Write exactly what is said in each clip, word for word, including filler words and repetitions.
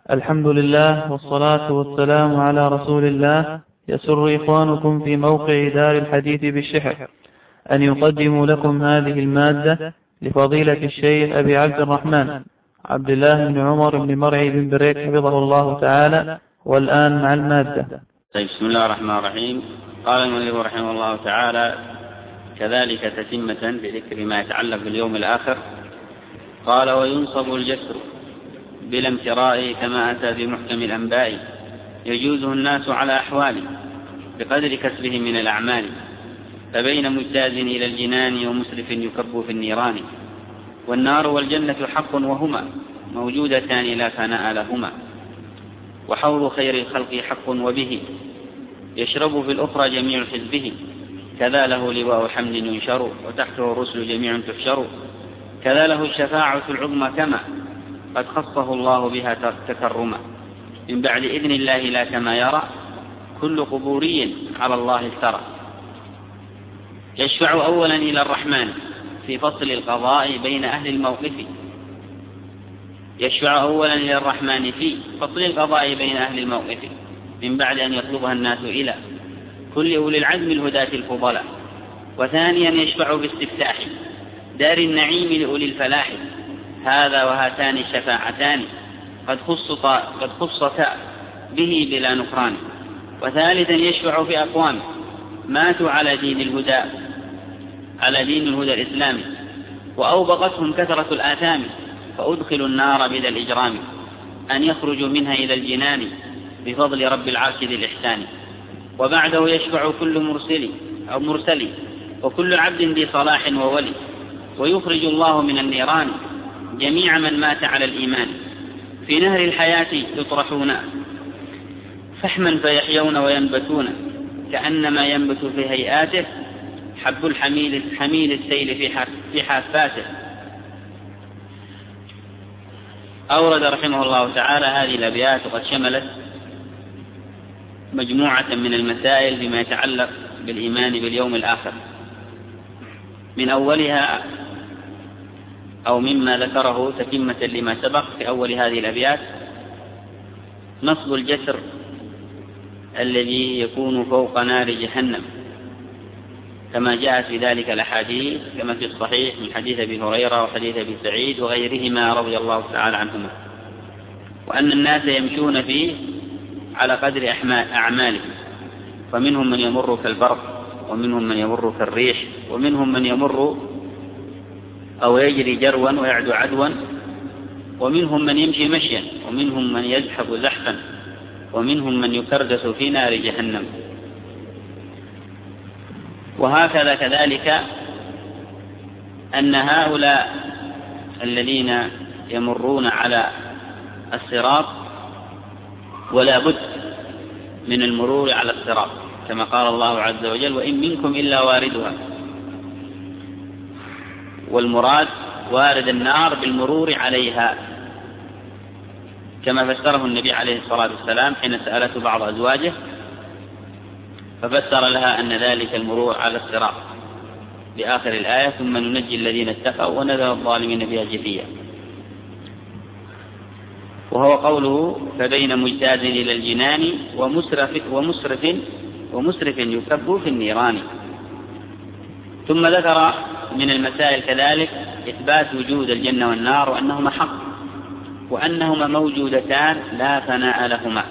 الحمد لله والصلاة والسلام على رسول الله. يسر إخوانكم في موقع دار الحديث بالشحر أن يقدموا لكم هذه المادة لفضيلة الشيخ أبي عبد الرحمن عبد الله بن عمر بن مرعي بن بريك حفظه الله تعالى. والآن مع المادة. طيب، بسم الله الرحمن الرحيم. قال المؤلف رحمه الله تعالى كذلك تتمة بذكر ما يتعلق باليوم الآخر. قال: وينصب الجسر بلا امتراء كما أتى بمحكم الأنباء، يجوزه الناس على أحوال بقدر كسبه من الأعمال، فبين مجتاز إلى الجنان ومسرف يكب في النيران. والنار والجنة حق وهما موجودتان لا فناء لهما، وحوض خير الخلق حق وبه يشرب في الأخرى جميع حزبه. كذا له لواء حمد ينشر وتحته الرسل جميع تحشر. كذا له الشفاعة العظمى كما قد خصه الله بها تكرما، من بعد إذن الله لا كما يرى كل قبوري على الله افترى. يشفع أولا إلى الرحمن في فصل القضاء بين أهل الموقف. يشفع أولا إلى الرحمن في فصل القضاء بين أهل الموقف، من بعد أن يطلبها الناس إلى كل أولي العزم الهداة الفضلاء. وثانيا يشفع باستفتاح دار النعيم لأولي الفلاح. هذا وهاتان الشفاعتان قد خصتا قد خصتا به بلا نكران. وثالثا يشفع في أقوام ماتوا على دين الهدى على دين الهدى الإسلامي، وأوبقتهم كثرة الآثام، فأدخلوا النار بلا الإجرام، أن يخرجوا منها إلى الجنان بفضل رب العرش ذي الإحسان. وبعده يشفع كل مرسل أو مرسل وكل عبد ذي صلاح وولي، ويخرج الله من النيران جميع من مات على الإيمان. في نهر الحياة يطرحون فحما فيحيون وينبتون، كأنما ينبت في هيئاته حب الحميل حميل السيل في حافاته. أورد رحمه الله تعالى هذه الأبيات، وقد شملت مجموعة من المسائل بما يتعلق بالإيمان باليوم الآخر. من أولها أو مما ذكره تتمة لما سبق في أول هذه الأبيات نصب الجسر الذي يكون فوق نار جهنم، كما جاءت في ذلك الأحاديث كما في الصحيح من حديث أبي هريرة وحديث أبي سعيد وغيرهما رضي الله تعالى عنهما، وأن الناس يمشون فيه على قدر أعمالهم، فمنهم من يمر كالبرق، ومنهم من يمر كالريح، ومنهم من يمر أو يجري جروا ويعدو عدوا، ومنهم من يمشي مشيا، ومنهم من يزحف زحفا، ومنهم من يكردس في نار جهنم. وهكذا كذلك أن هؤلاء الذين يمرون على الصراط ولا بد من المرور على الصراط، كما قال الله عز وجل: وإن منكم إلا واردها. والمراد وارد النار بالمرور عليها، كما فسره النبي عليه الصلاة والسلام حين سألته بعض أزواجه، ففسر لها أن ذلك المرور على الصراط بآخر الآية: ثم ننجي الذين اتقوا ونذر الظالمين فيها جثيا. وهو قوله: فبين مجتاز إلى الجنان ومسرف ومسرف ومسرف يكب في النيران. ثم ذكر من المسائل كذلك إثبات وجود الجنة والنار، وأنهما حق، وأنهما موجودتان لا فناء لهما.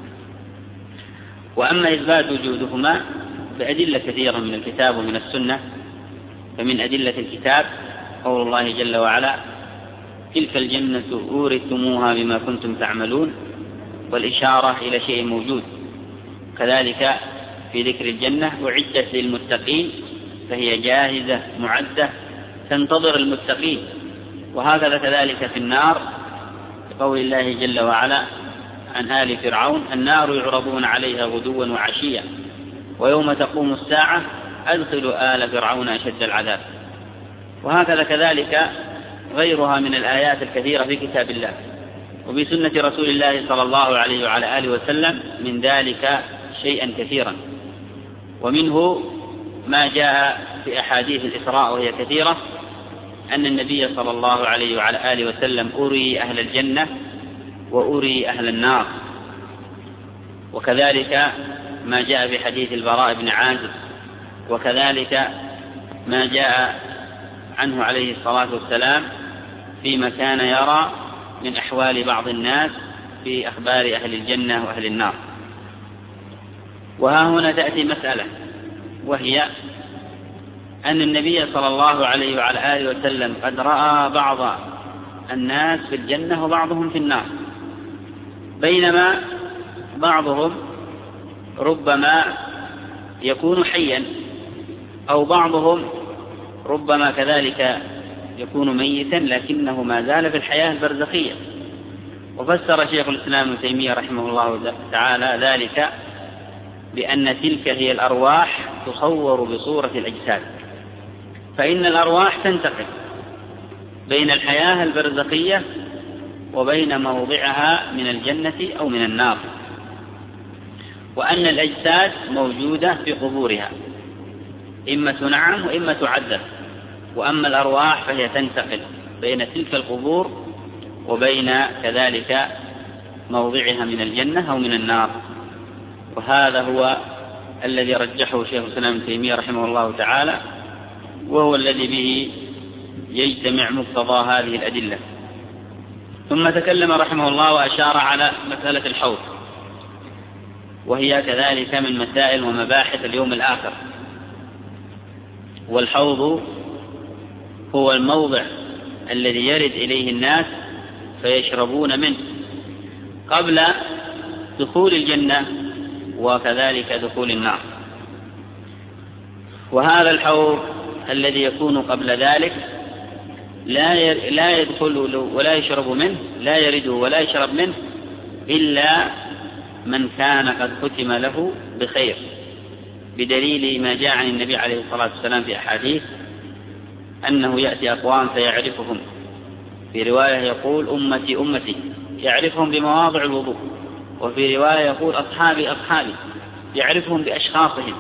وأما إثبات وجودهما بأدلة كثيرة من الكتاب ومن السنة. فمن أدلة الكتاب قول الله جل وعلا: تلك الجنة أورثتموها بما كنتم تعملون، والإشارة إلى شيء موجود. كذلك في ذكر الجنة: أعدت للمتقين، فهي جاهزة معدة تنتظر المتقين. وهكذا كذلك في النار قول الله جل وعلا عن آل فرعون: النار يعرضون عليها غدوا وعشيا ويوم تقوم الساعة أدخلوا آل فرعون أشد العذاب. وهكذا كذلك غيرها من الآيات الكثيرة في كتاب الله وفي سنة رسول الله صلى الله عليه وعلى آله وسلم من ذلك شيئا كثيرا. ومنه ما جاء في أحاديث الإسراء وهي كثيرة، أن النبي صلى الله عليه وعلى آله وسلم أري أهل الجنة وأري أهل النار. وكذلك ما جاء في حديث البراء بن عازب، وكذلك ما جاء عنه عليه الصلاة والسلام فيما كان يرى من أحوال بعض الناس في أخبار أهل الجنة وأهل النار. وها هنا تأتي مسألة، وهي أن النبي صلى الله عليه وعلى آله وسلم قد رأى بعض الناس في الجنة وبعضهم في النار، بينما بعضهم ربما يكون حيا، أو بعضهم ربما كذلك يكون ميتا لكنه ما زال في الحياة البرزخية. وفسر شيخ الإسلام ابن تيمية رحمه الله تعالى ذلك بأن تلك هي الأرواح تصور بصورة الأجساد، فإن الأرواح تنتقل بين الحياة البرزخية وبين موضعها من الجنة أو من النار، وأن الأجساد موجودة في قبورها إما تنعم وإما تعذب، وأما الأرواح فهي تنتقل بين تلك القبور وبين كذلك موضعها من الجنة أو من النار. وهذا هو الذي رجحه شيخ الإسلام ابن تيمية رحمه الله تعالى، وهو الذي به يجتمع مقتضى هذه الأدلة. ثم تكلم رحمه الله وأشار على مسألة الحوض، وهي كذلك من مسائل ومباحث اليوم الآخر. والحوض هو الموضع الذي يرد إليه الناس فيشربون منه قبل دخول الجنة وكذلك دخول النار. وهذا الحوض الذي يكون قبل ذلك لا لا يدخل ولا يشرب منه، لا يرد ولا يشرب منه إلا من كان قد ختم له بخير، بدليل ما جاء عن النبي عليه الصلاة والسلام في أحاديث أنه يأتي أقوام فيعرفهم، في رواية يقول أمتي أمتي يعرفهم بمواضع الوضوء، وفي رواية يقول أصحابي أصحابي يعرفهم بأشخاصهم،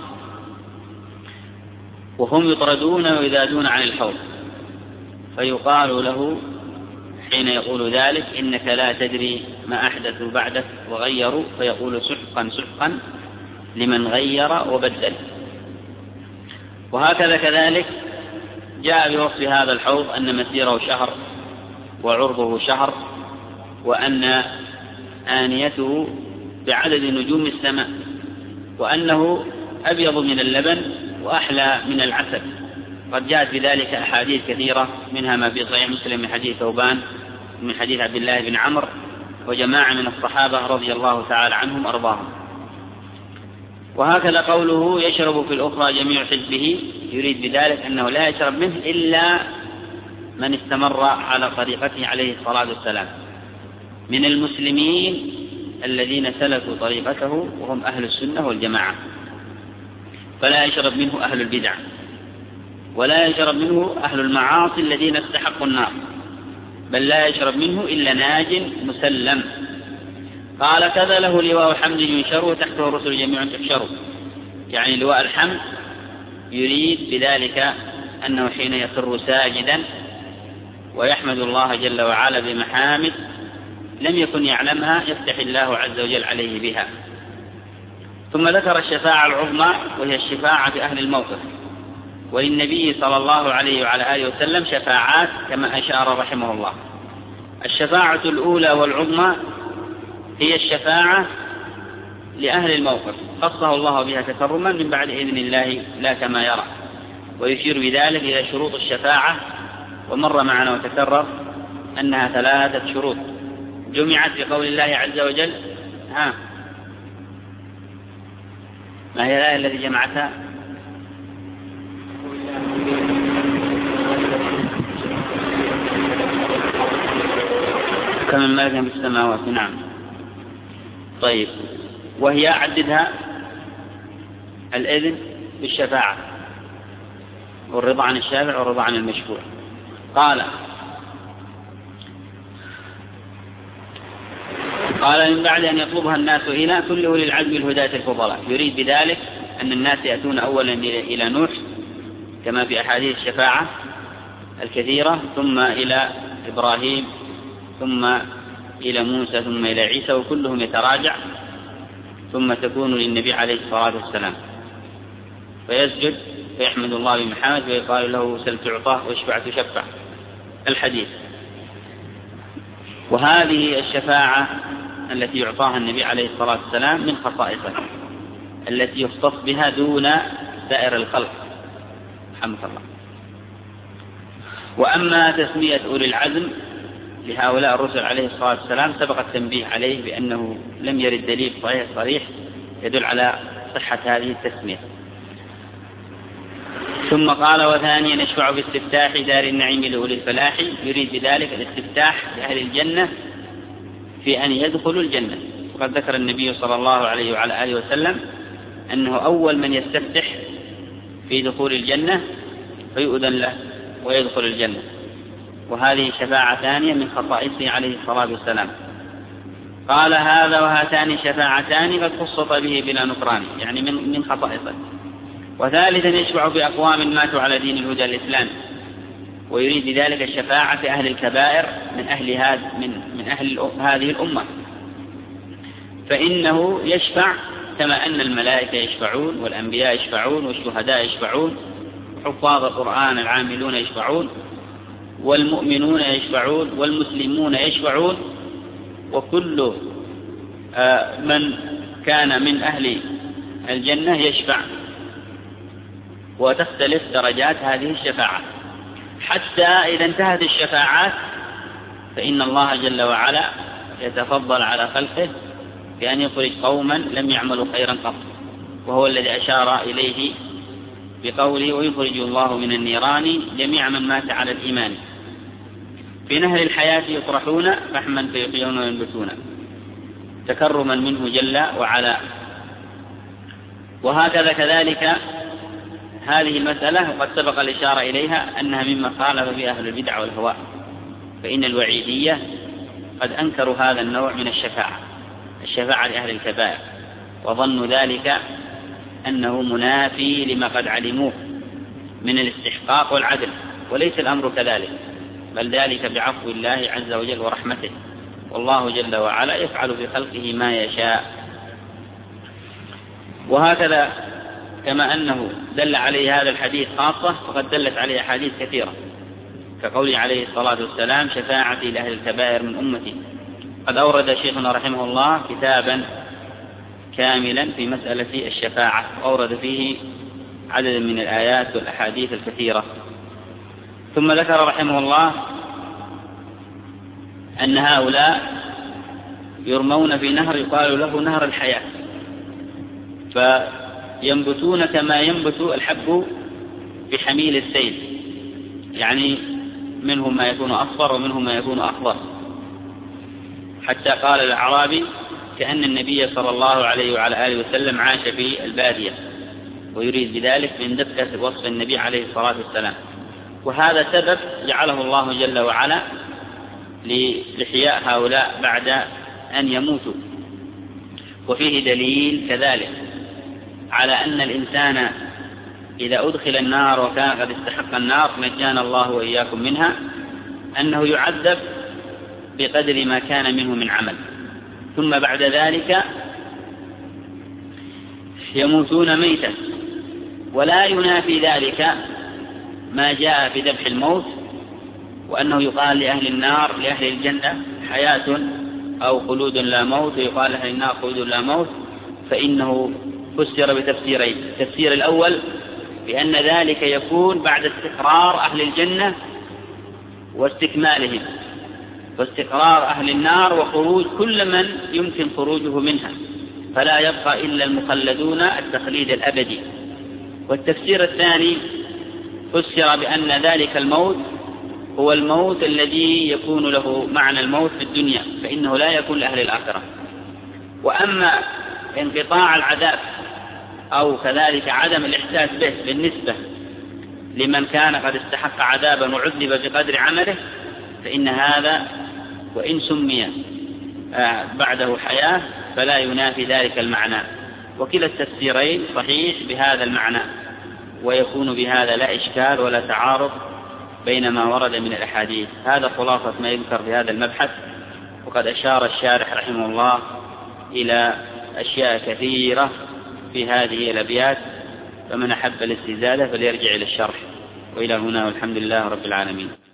وهم يطردون ويذادون عن الحوض، فيقال له حين يقول ذلك إنك لا تدري ما أحدثوا بعدك وغيروا، فيقول سحقا سحقا لمن غير وبدل. وهكذا كذلك جاء بوصف هذا الحوض أن مسيره شهر وعرضه شهر، وأن آنيته بعدد نجوم السماء، وأنه أبيض من اللبن وأحلى من العسل. قد جاءت بذلك أحاديث كثيرة، منها ما في صحيح مسلم من حديث ثوبان من حديث عبد الله بن عمرو وجماعة من الصحابة رضي الله تعالى عنهم أرضاهم. وهكذا قوله يشرب في الأخرى جميع حزبه، يريد بذلك أنه لا يشرب منه إلا من استمر على طريقته عليه الصلاة والسلام من المسلمين الذين سلكوا طريقته وهم أهل السنة والجماعة، فلا يشرب منه أهل البدع، ولا يشرب منه أهل المعاصي الذين استحقوا النار، بل لا يشرب منه إلا ناج مسلم. قال كذا له لواء الحمد ينشر وتحته الرسل جميعا تحشر، يعني لواء الحمد يريد بذلك أنه حين يخر ساجدا ويحمد الله جل وعلا بمحامد لم يكن يعلمها يفتح الله عز وجل عليه بها. ثم ذكر الشفاعة العظمى، وهي الشفاعة في أهل الموقف، وللنبي صلى الله عليه وعلى آله وسلم شفاعات كما أشار رحمه الله. الشفاعة الأولى والعظمى هي الشفاعة لأهل الموقف، خصه الله بها تكرما من بعد إذن الله لا كما يرى، ويشير بذلك إلى شروط الشفاعة، ومر معنا وتكرر أنها ثلاثة شروط جمعت بقول الله عز وجل. ها ما هي الآية التي جمعتها؟ كم من ملك في السماوات. نعم. طيب، وهي عددها الإذن بالشفاعة والرضا عن الشافع والرضا عن المشفوع. قال قال من بعد أن يطلبها الناس إلى كل أولي العزم الهداة الفضلاء، يريد بذلك أن الناس يأتون أولا إلى نوح كما في أحاديث الشفاعة الكثيرة، ثم إلى إبراهيم، ثم إلى موسى ثم إلى عيسى، وكلهم يتراجع ثم تكون للنبي عليه الصلاة والسلام، فيسجد فيحمد الله بمحمد ويقال له سل تعطى واشفع تشفع الحديث. وهذه الشفاعة التي يعطاها النبي عليه الصلاة والسلام من خصائصه التي يختص بها دون سائر الخلق رحمه الله. وأما تسمية أولي العزم لهؤلاء الرسل عليه الصلاة والسلام سبق التنبيه عليه بأنه لم يرد دليل صحيح صريح يدل على صحة هذه التسمية. ثم قال وثانيا نشفع باستفتاح دار النعيم لأولي الفلاح، يريد بذلك الاستفتاح لأهل الجنة في أن يدخلوا الجنة. وقد ذكر النبي صلى الله عليه وعلى آله وسلم أنه أول من يستفتح في دخول الجنة فيؤذن له ويدخل الجنة، وهذه شفاعة ثانية من خصائصه عليه الصلاة والسلام. قال هذا وهاتان شفاعتان قد خصص به بلا نكران، يعني من من خصائصه. وثالثا يشفع بأقوام ماتوا على دين الهدى الإسلام، ويريد بذلك الشفاعة في أهل الكبائر من أهل هذا من من أهل هذه الأمة، فإنه يشفع كما أن الملائكة يشفعون والأنبياء يشفعون والشهداء يشفعون وحفاظ القرآن العاملون يشفعون والمؤمنون يشفعون والمسلمون يشفعون، وكل من كان من أهل الجنة يشفع. وتختلف درجات هذه الشفاعة حتى إذا انتهت الشفاعات فإن الله جل وعلا يتفضل على خلقه بأن يخرج قوما لم يعملوا خيرا قط، وهو الذي أشار إليه بقوله ويخرج الله من النيران جميع من مات على الإيمان. في نهر الحياة يطرحون فحما فيحيون وينبتون تكرما منه جل وعلا. وهكذا كذلك هذه المسألة وقد سبق الإشارة إليها أنها مما خالف فيها أهل البدع والهواء، فإن الوعيدية قد أنكروا هذا النوع من الشفاعة الشفاعة لأهل الكبائر، وظنوا ذلك أنه منافي لما قد علموه من الاستحقاق والعدل، وليس الأمر كذلك، بل ذلك بعفو الله عز وجل ورحمته، والله جل وعلا يفعل في خلقه ما يشاء. وهكذا كما أنه دل عليه هذا الحديث خاصة فقد دلت عليه أحاديث كثيرة، كقوله عليه الصلاة والسلام شفاعتي لأهل الكبائر من أمتي. قد أورد شيخنا رحمه الله كتابا كاملا في مسألة الشفاعة، وأورد فيه عددا من الآيات والأحاديث الكثيرة. ثم ذكر رحمه الله أن هؤلاء يرمون في نهر يقال له نهر الحياة، فينبتون كما ينبت الحب في حميل السيل، يعني منهم ما يكون أصفر ومنهم ما يكون أخضر، حتى قال الأعرابي كأن النبي صلى الله عليه وعلى آله وسلم عاش في البادية، ويريد بذلك من دقة وصف النبي عليه الصلاة والسلام. وهذا سبب جعله الله جل وعلا لإحياء هؤلاء بعد أن يموتوا. وفيه دليل كذلك على أن الإنسان إذا أدخل النار وكان قد استحق النار نجانا الله وإياكم منها أنه يعذب بقدر ما كان منه من عمل، ثم بعد ذلك يموتون ميتا. ولا ينافي ذلك ما جاء في ذبح الموت، وأنه يقال لأهل النار لأهل الجنة حياة أو خلود لا موت، ويقال لأهل النار خلود لا موت، فإنه فسر بتفسيرين. التفسير الأول بأن ذلك يكون بعد استقرار أهل الجنة واستكمالهم، واستقرار أهل النار وخروج كل من يمكن خروجه منها، فلا يبقى إلا المخلدون التخليد الأبدي. والتفسير الثاني فسر بأن ذلك الموت هو الموت الذي يكون له معنى الموت في الدنيا، فإنه لا يكون لأهل الآخرة. وأما انقطاع العذاب أو كذلك عدم الإحساس به بالنسبة لمن كان قد استحق عذابا وعذب بقدر عمله، فإن هذا وإن سمي بعده حياة فلا ينافي ذلك المعنى. وكلا التفسيرين صحيح بهذا المعنى، ويكون بهذا لا إشكال ولا تعارض بين ما ورد من الأحاديث. هذا خلاصة ما يذكر في هذا المبحث، وقد أشار الشارح رحمه الله إلى أشياء كثيرة في هذه الأبيات، فمن أحب الاستزادة فليرجع إلى الشرح. وإلى هنا والحمد لله رب العالمين.